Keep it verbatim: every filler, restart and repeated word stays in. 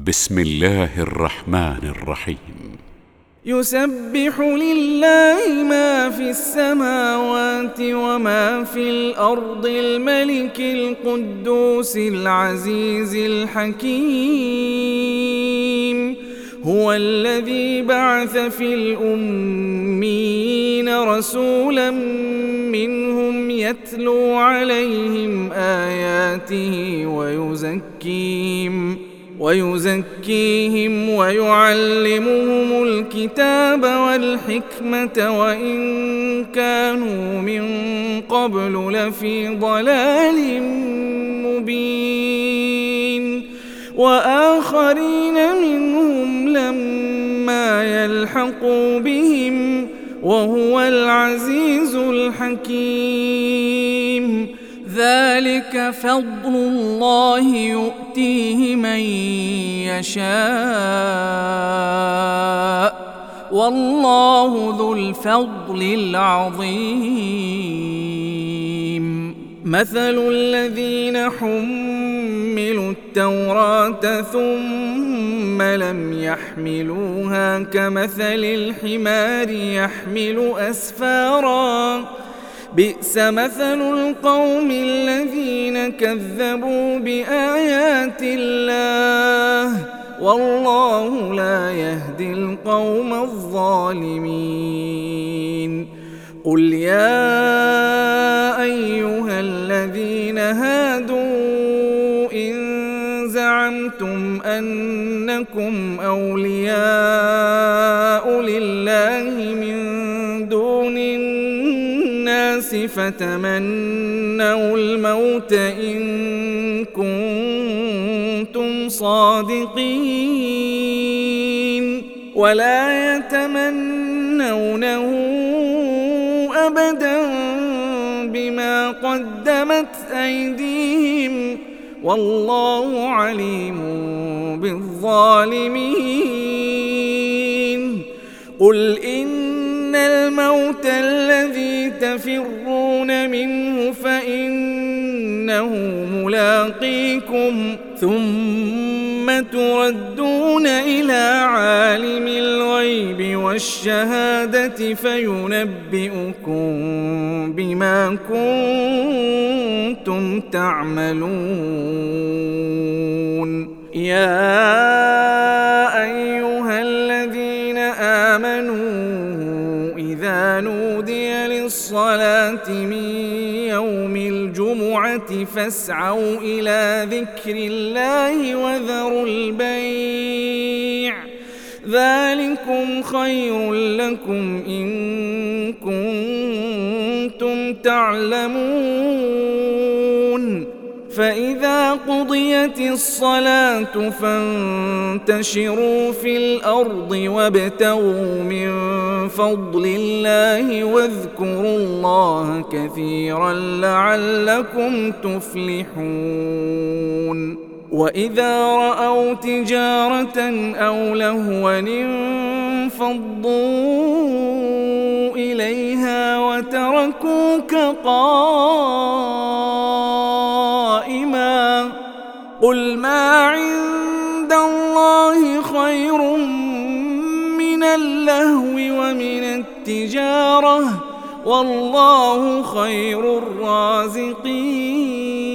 بسم الله الرحمن الرحيم. يسبح لله ما في السماوات وما في الأرض الملك القدوس العزيز الحكيم. هو الذي بعث في الأميين رسولا منهم يتلو عليهم آياته ويزكيهم ويزكيهم ويعلمهم الكتاب والحكمة وإن كانوا من قبل لفي ضلال مبين، وآخرين منهم لما يلحقوا بهم وهو العزيز الحكيم. ذلك فضل الله يؤتيه من يشاء والله ذو الفضل العظيم. مثل الذين حملوا التوراة ثم لم يحملوها كمثل الحمار يحمل أسفارا، بئس مثل القوم الذين كذبوا بآيات الله والله لا يهدي القوم الظالمين. قل يا أيها الذين هادوا إن زعمتم أنكم أولياء لله من دون الناس فتمنوا الموت إن كنتم صادقين ولا يتمنونه أبدا بما قدمت أيديهم والله عليم بالظالمين. قل إن الموت الذي تفرون منه فإنه ملاقيكم ثم تردون إلى عالم الغيب والشهادة فينبئكم بما كنتم تعملون. يا أيها الذين آمنوا إذا نودي للصلاة من يوم الجمعة فاسعوا إلى ذكر الله وذروا البيع ذلكم خير لكم إن كنتم تعلمون. فإذا قضيت الصلاة فانتشروا في الأرض وابتغوا من فضل الله واذكروا الله كثيرا لعلكم تفلحون. وإذا رأوا تجارة أو لهوا انفضوا إليها وتركوك قائما قل ما عند الله خير من اللهو ومن التجارة والله خير الرازقين.